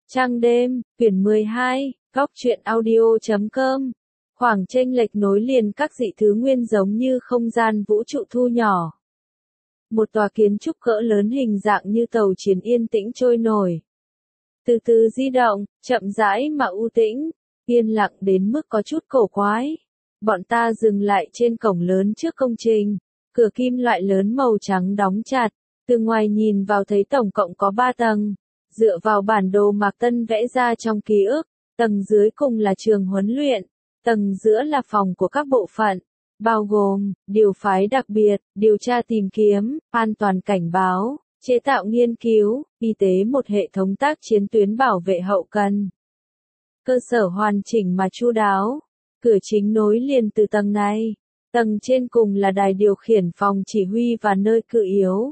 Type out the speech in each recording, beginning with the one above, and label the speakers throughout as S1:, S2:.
S1: Trăng đêm, quyển 12, góc truyện audio.com. Khoảng chênh lệch nối liền các dị thứ nguyên giống như không gian vũ trụ thu nhỏ. Một tòa kiến trúc cỡ lớn hình dạng như tàu chiến yên tĩnh trôi nổi. Từ từ di động, chậm rãi mà u tĩnh, yên lặng đến mức có chút cổ quái. Bọn ta dừng lại trên cổng lớn trước công trình. Cửa kim loại lớn màu trắng đóng chặt. Từ ngoài nhìn vào thấy tổng cộng có 3 tầng. Dựa vào bản đồ Mạc Tân vẽ ra trong ký ức, tầng dưới cùng là trường huấn luyện, tầng giữa là phòng của các bộ phận, bao gồm, điều phái đặc biệt, điều tra tìm kiếm, an toàn cảnh báo, chế tạo nghiên cứu, y tế một hệ thống tác chiến tuyến bảo vệ hậu cần. Cơ sở hoàn chỉnh mà chu đáo, cửa chính nối liền từ tầng này, tầng trên cùng là đài điều khiển phòng chỉ huy và nơi cự yếu.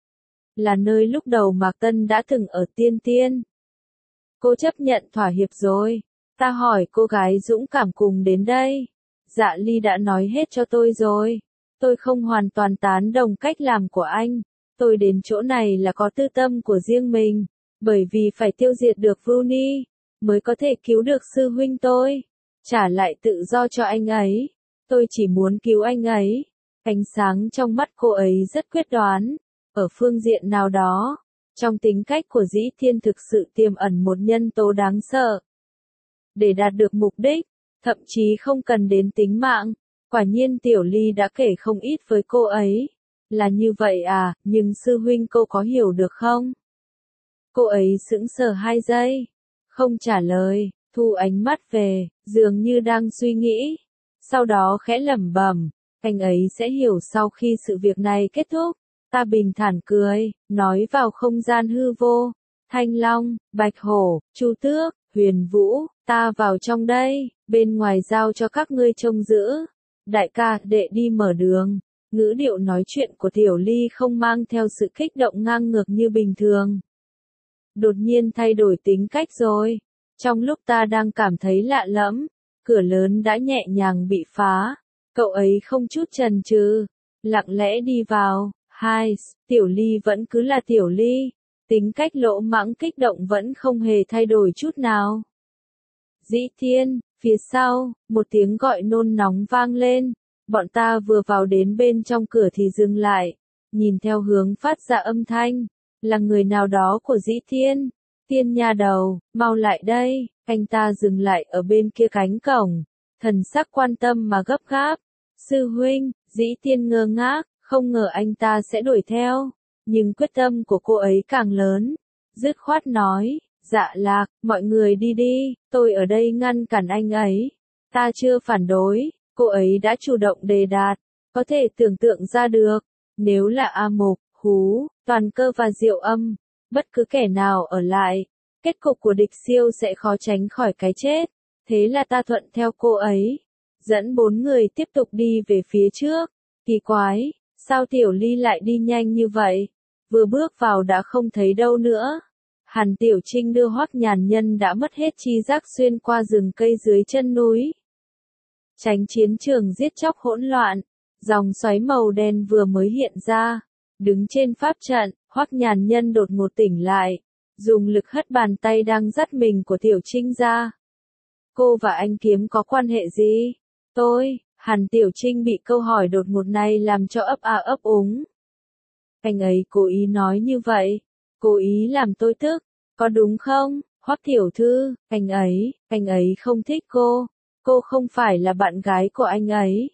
S1: Là nơi lúc đầu Mạc Tân đã từng ở Tiên Tiên. Cô chấp nhận thỏa hiệp rồi. Ta hỏi cô gái dũng cảm cùng đến đây. Dạ Ly đã nói hết cho tôi rồi. Tôi không hoàn toàn tán đồng cách làm của anh. Tôi đến chỗ này là có tư tâm của riêng mình. Bởi vì phải tiêu diệt được Vuni, mới có thể cứu được sư huynh tôi. Trả lại tự do cho anh ấy. Tôi chỉ muốn cứu anh ấy. Ánh sáng trong mắt cô ấy rất quyết đoán. Ở phương diện nào đó, trong tính cách của Dĩ Thiên thực sự tiềm ẩn một nhân tố đáng sợ. Để đạt được mục đích, thậm chí không cần đến tính mạng, quả nhiên Tiểu Ly đã kể không ít với cô ấy. Là như vậy à, nhưng sư huynh cô có hiểu được không? Cô ấy sững sờ 2 giây, không trả lời, thu ánh mắt về, dường như đang suy nghĩ. Sau đó khẽ lẩm bẩm, anh ấy sẽ hiểu sau khi sự việc này kết thúc. Ta bình thản cười, nói vào không gian hư vô. Thanh Long, Bạch Hổ, Chu Tước, Huyền Vũ, ta vào trong đây, bên ngoài giao cho các ngươi trông giữ. Đại ca, đệ đi mở đường. Ngữ điệu nói chuyện của Tiểu Ly không mang theo sự kích động ngang ngược như bình thường. Đột nhiên thay đổi tính cách rồi. Trong lúc ta đang cảm thấy lạ lẫm, cửa lớn đã nhẹ nhàng bị phá. Cậu ấy không chút chần chừ, lặng lẽ đi vào. Tiểu Ly vẫn cứ là Tiểu Ly, tính cách lỗ mãng kích động vẫn không hề thay đổi chút nào. Dĩ Thiên, phía sau, một tiếng gọi nôn nóng vang lên, bọn ta vừa vào đến bên trong cửa thì dừng lại, nhìn theo hướng phát ra âm thanh, là người nào đó của Dĩ Thiên. Tiên nha đầu, mau lại đây, anh ta dừng lại ở bên kia cánh cổng, thần sắc quan tâm mà gấp gáp. Sư huynh, Dĩ Thiên ngơ ngác. Không ngờ anh ta sẽ đuổi theo, nhưng quyết tâm của cô ấy càng lớn. Dứt khoát nói, Dạ Lạc, mọi người đi đi, tôi ở đây ngăn cản anh ấy. Ta chưa phản đối, cô ấy đã chủ động đề đạt, có thể tưởng tượng ra được. Nếu là A Mục, Hú, Toàn Cơ và Diệu Âm, bất cứ kẻ nào ở lại, kết cục của địch siêu sẽ khó tránh khỏi cái chết. Thế là ta thuận theo cô ấy, dẫn 4 người tiếp tục đi về phía trước. Kỳ quái. Sao Tiểu Ly lại đi nhanh như vậy? Vừa bước vào đã không thấy đâu nữa. Hàn Tiểu Trinh đưa Hoắc Nhàn Nhân đã mất hết tri giác xuyên qua rừng cây dưới chân núi. Tránh chiến trường giết chóc hỗn loạn, dòng xoáy màu đen vừa mới hiện ra. Đứng trên pháp trận, Hoắc Nhàn Nhân đột ngột tỉnh lại, dùng lực hất bàn tay đang dắt mình của Tiểu Trinh ra. Cô và anh Kiếm có quan hệ gì? Hàn Tiểu Trinh bị câu hỏi đột ngột này làm cho ấp úng. Anh ấy cố ý nói như vậy, cố ý làm tôi tức, có đúng không, Hoắc tiểu thư, anh ấy không thích cô không phải là bạn gái của anh ấy.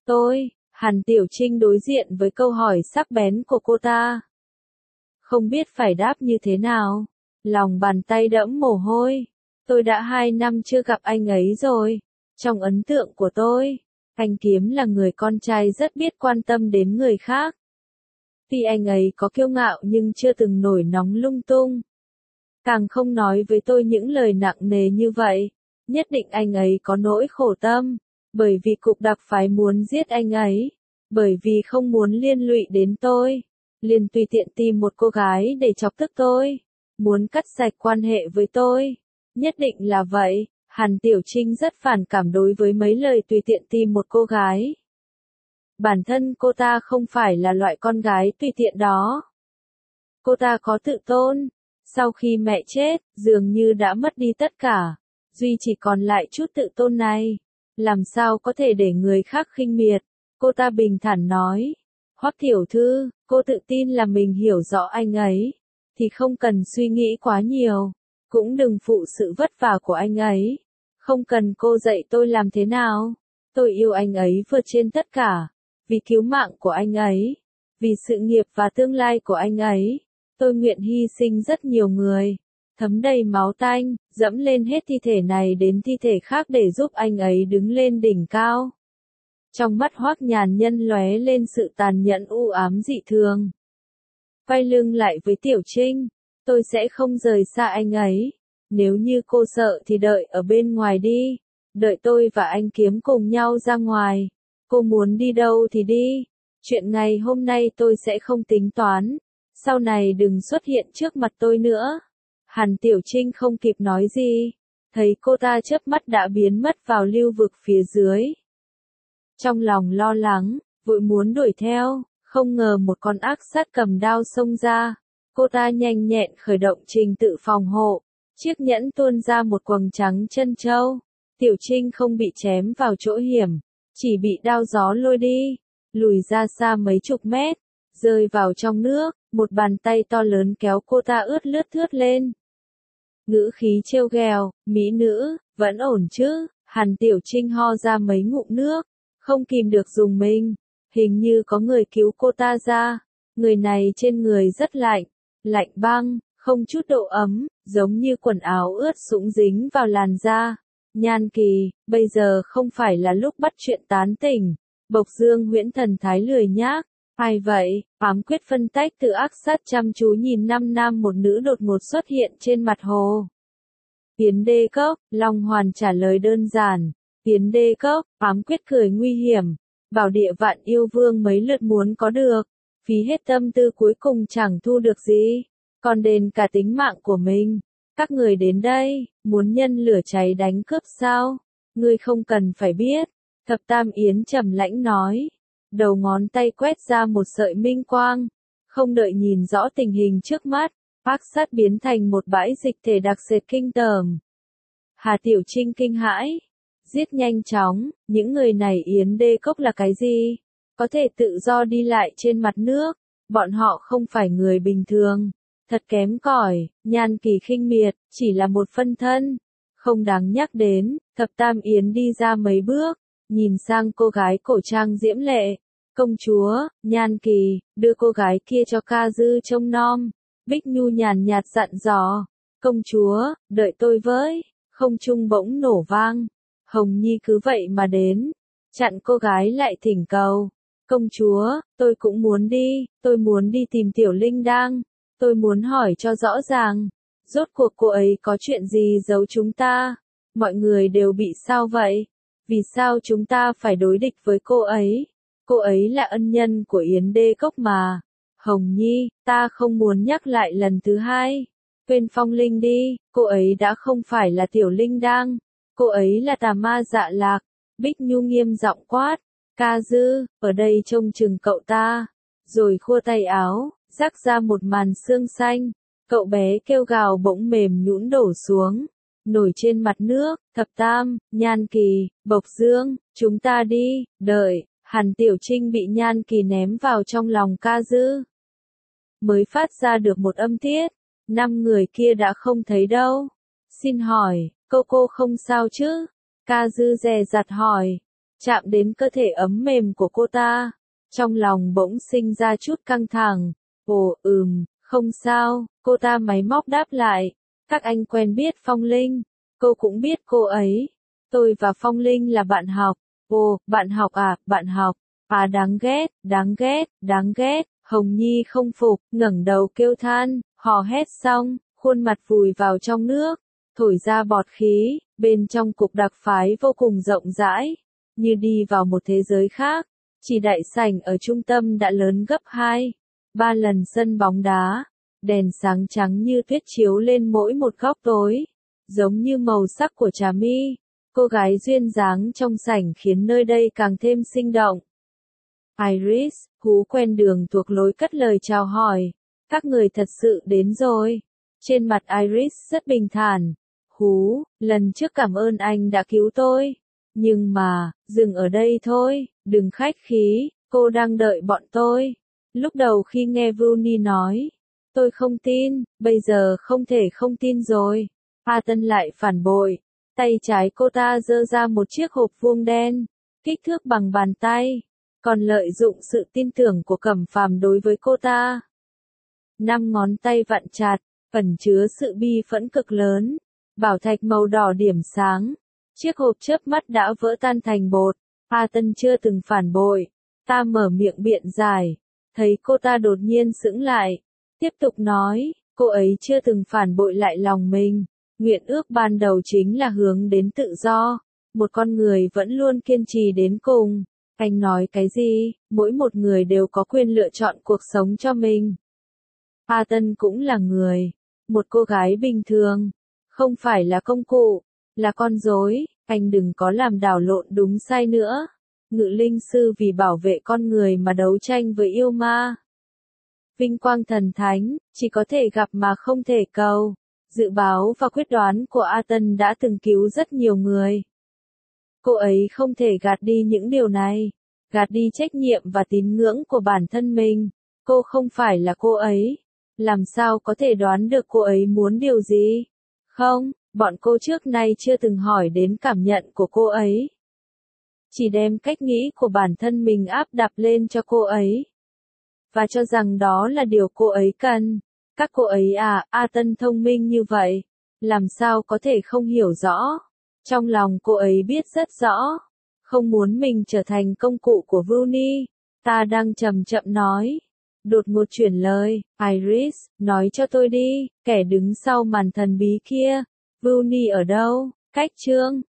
S1: Hàn Tiểu Trinh đối diện với câu hỏi sắc bén của cô ta. Không biết phải đáp như thế nào, lòng bàn tay đẫm mồ hôi, tôi đã 2 năm chưa gặp anh ấy rồi, trong ấn tượng của tôi. Anh Kiếm là người con trai rất biết quan tâm đến người khác. Tuy anh ấy có kiêu ngạo nhưng chưa từng nổi nóng lung tung. Càng không nói với tôi những lời nặng nề như vậy. Nhất định anh ấy có nỗi khổ tâm. Bởi vì cục đặc phái muốn giết anh ấy. Bởi vì không muốn liên lụy đến tôi. Liền tùy tiện tìm một cô gái để chọc tức tôi. Muốn cắt sạch quan hệ với tôi. Nhất định là vậy. Hàn Tiểu Trinh rất phản cảm đối với mấy lời tùy tiện tìm một cô gái. Bản thân cô ta không phải là loại con gái tùy tiện đó. Cô ta có tự tôn, Sau khi mẹ chết, dường như đã mất đi tất cả, duy chỉ còn lại chút tự tôn này. Làm sao có thể để người khác khinh miệt? Cô ta bình thản nói. Hoắc tiểu thư, cô tự tin là mình hiểu rõ anh ấy, thì không cần suy nghĩ quá nhiều, cũng đừng phụ sự vất vả của anh ấy. Không cần cô dạy tôi làm thế nào. Tôi yêu anh ấy vượt trên tất cả, vì cứu mạng của anh ấy, vì sự nghiệp và tương lai của anh ấy. Tôi nguyện hy sinh rất nhiều người, thấm đầy máu tanh, dẫm lên hết thi thể này đến thi thể khác để giúp anh ấy đứng lên đỉnh cao. Trong mắt Hoắc Nhàn Nhân lóe lên sự tàn nhẫn u ám dị thường. Quay lưng lại với Tiểu Trinh, tôi sẽ không rời xa anh ấy. Nếu như cô sợ thì đợi ở bên ngoài đi, đợi tôi và anh kiếm cùng nhau ra ngoài. Cô muốn đi đâu thì đi, chuyện ngày hôm nay tôi sẽ không tính toán, sau này đừng xuất hiện trước mặt tôi nữa. Hàn Tiểu Trinh không kịp nói gì, thấy cô ta chớp mắt đã biến mất vào lưu vực phía dưới. Trong lòng lo lắng, vội muốn đuổi theo, không ngờ một con ác sát cầm đao xông ra. Cô ta nhanh nhẹn khởi động trình tự phòng hộ, chiếc nhẫn tuôn ra một quầng trắng chân châu. Tiểu Trinh không bị chém vào chỗ hiểm, chỉ bị đao gió lôi đi, lùi ra xa mấy chục mét, rơi vào trong nước, một bàn tay to lớn kéo cô ta ướt lướt thướt lên. Ngữ khí trêu ghẹo, mỹ nữ, vẫn ổn chứ? Hàn Tiểu Trinh ho ra mấy ngụm nước, không kìm được rùng mình, hình như có người cứu cô ta ra. Người này trên người rất lạnh, lạnh băng, không chút độ ấm, giống như quần áo ướt sũng dính vào làn da. Nhan Kỳ, bây giờ không phải là lúc bắt chuyện tán tỉnh. Bộc Dương Huyễn thần thái lười nhác. Ai vậy? Ám quyết phân tách từ ác sát chăm chú nhìn năm nam một nữ đột ngột xuất hiện trên mặt hồ. Tiến đê cốc, Long Hoàn trả lời đơn giản. Tiến đê cốc, ám quyết cười nguy hiểm. Bảo địa vạn yêu vương mấy lượt muốn có được, phí hết tâm tư cuối cùng chẳng thu được gì, còn đền cả tính mạng của mình. Các người đến đây, muốn nhân lửa cháy đánh cướp sao? Ngươi không cần phải biết. Thập Tam Yến trầm lãnh nói. Đầu ngón tay quét ra một sợi minh quang. Không đợi nhìn rõ tình hình trước mắt, ác sát biến thành một bãi dịch thể đặc sệt kinh tởm. Hà Tiểu Trinh kinh hãi. Giết nhanh chóng, những người này Yến đê cốc là cái gì? Có thể tự do đi lại trên mặt nước. Bọn họ không phải người bình thường. Thật kém cỏi, Nhan Kỳ khinh miệt, chỉ là một phân thân. Không đáng nhắc đến. Thập Tam Yến đi ra mấy bước, nhìn sang cô gái cổ trang diễm lệ. Công chúa, Nhan Kỳ, đưa cô gái kia cho ca dư trông nom. Bích Nhu nhàn nhạt dặn dò. Công chúa, đợi tôi với. Không trung bỗng nổ vang. Hồng Nhi cứ vậy mà đến, chặn cô gái lại thỉnh cầu. Công chúa, tôi cũng muốn đi, tôi muốn đi tìm Tiểu Linh Đang. Tôi muốn hỏi cho rõ ràng, rốt cuộc cô ấy có chuyện gì giấu chúng ta? Mọi người đều bị sao vậy? Vì sao chúng ta phải đối địch với cô ấy? Cô ấy là ân nhân của Yến đê cốc mà. Hồng Nhi, ta không muốn nhắc lại lần thứ hai. Quên Phong Linh đi, cô ấy đã không phải là Tiểu Linh Đang. Cô ấy là Tà Ma Dạ Lạc. Bích Nhu nghiêm giọng quát. Ca dư, ở đây trông chừng cậu ta. Rồi khua tay áo, rắc ra một màn xương xanh. Cậu bé kêu gào bỗng mềm nhũn đổ xuống. Nổi trên mặt nước. Thập Tam, Nhan Kỳ, Bộc Dương, chúng ta đi, đợi. Hàn Tiểu Trinh bị Nhan Kỳ ném vào trong lòng ca dư. Mới phát ra được một âm tiết. 5 người kia đã không thấy đâu. Xin hỏi, cô không sao chứ? Ca dư dè dặt hỏi. Chạm đến cơ thể ấm mềm của cô ta. Trong lòng bỗng sinh ra chút căng thẳng. Ồ, không sao, cô ta máy móc đáp lại. Các anh quen biết Phong Linh. Cô cũng biết cô ấy. Tôi và Phong Linh là bạn học. Ồ, bạn học à, bạn học. À đáng ghét, đáng ghét, đáng ghét. Hồng Nhi không phục, ngẩng đầu kêu than, hò hét xong, khuôn mặt vùi vào trong nước, thổi ra bọt khí, bên trong cục đặc phái vô cùng rộng rãi, như đi vào một thế giới khác. Chỉ đại sảnh ở trung tâm đã lớn gấp 2-3 lần sân bóng đá, đèn sáng trắng như tuyết chiếu lên mỗi một góc tối, giống như màu sắc của trà mi. Cô gái duyên dáng trong sảnh khiến nơi đây càng thêm sinh động. Iris, Hú quen đường thuộc lối cất lời chào hỏi. Các người thật sự đến rồi. Trên mặt Iris rất bình thản. Hú, lần trước cảm ơn anh đã cứu tôi. Nhưng mà, dừng ở đây thôi, đừng khách khí, cô đang đợi bọn tôi. Lúc đầu khi nghe Vuni nói, tôi không tin, bây giờ không thể không tin rồi. Athan lại phản bội. Tay trái cô ta giơ ra một chiếc hộp vuông đen, kích thước bằng bàn tay, còn lợi dụng sự tin tưởng của Cẩm Phàm đối với cô ta. 5 ngón tay vặn chặt, ẩn chứa sự bi phẫn cực lớn. Bảo thạch màu đỏ điểm sáng. Chiếc hộp chớp mắt đã vỡ tan thành bột. Athan chưa từng phản bội. Ta mở miệng biện giải. Thấy cô ta đột nhiên sững lại. Tiếp tục nói, cô ấy chưa từng phản bội lại lòng mình. Nguyện ước ban đầu chính là hướng đến tự do. Một con người vẫn luôn kiên trì đến cùng. Anh nói cái gì? Mỗi một người đều có quyền lựa chọn cuộc sống cho mình. Athan cũng là người. Một cô gái bình thường. Không phải là công cụ. Là con rối. Anh đừng có làm đảo lộn đúng sai nữa. Ngự linh sư vì bảo vệ con người mà đấu tranh với yêu ma. Vinh quang thần thánh, chỉ có thể gặp mà không thể cầu. Dự báo và quyết đoán của Athan đã từng cứu rất nhiều người. Cô ấy không thể gạt đi những điều này. Gạt đi trách nhiệm và tín ngưỡng của bản thân mình. Cô không phải là cô ấy. Làm sao có thể đoán được cô ấy muốn điều gì? Không, bọn cô trước nay chưa từng hỏi đến cảm nhận của cô ấy. Chỉ đem cách nghĩ của bản thân mình áp đặt lên cho cô ấy. Và cho rằng đó là điều cô ấy cần. Các cô ấy Athan thông minh như vậy. Làm sao có thể không hiểu rõ. Trong lòng cô ấy biết rất rõ. Không muốn mình trở thành công cụ của Vuni. Ta đang chậm chậm nói. Đột ngột chuyển lời. Iris, nói cho tôi đi, kẻ đứng sau màn thần bí kia. Vuni ở đâu? Cách chương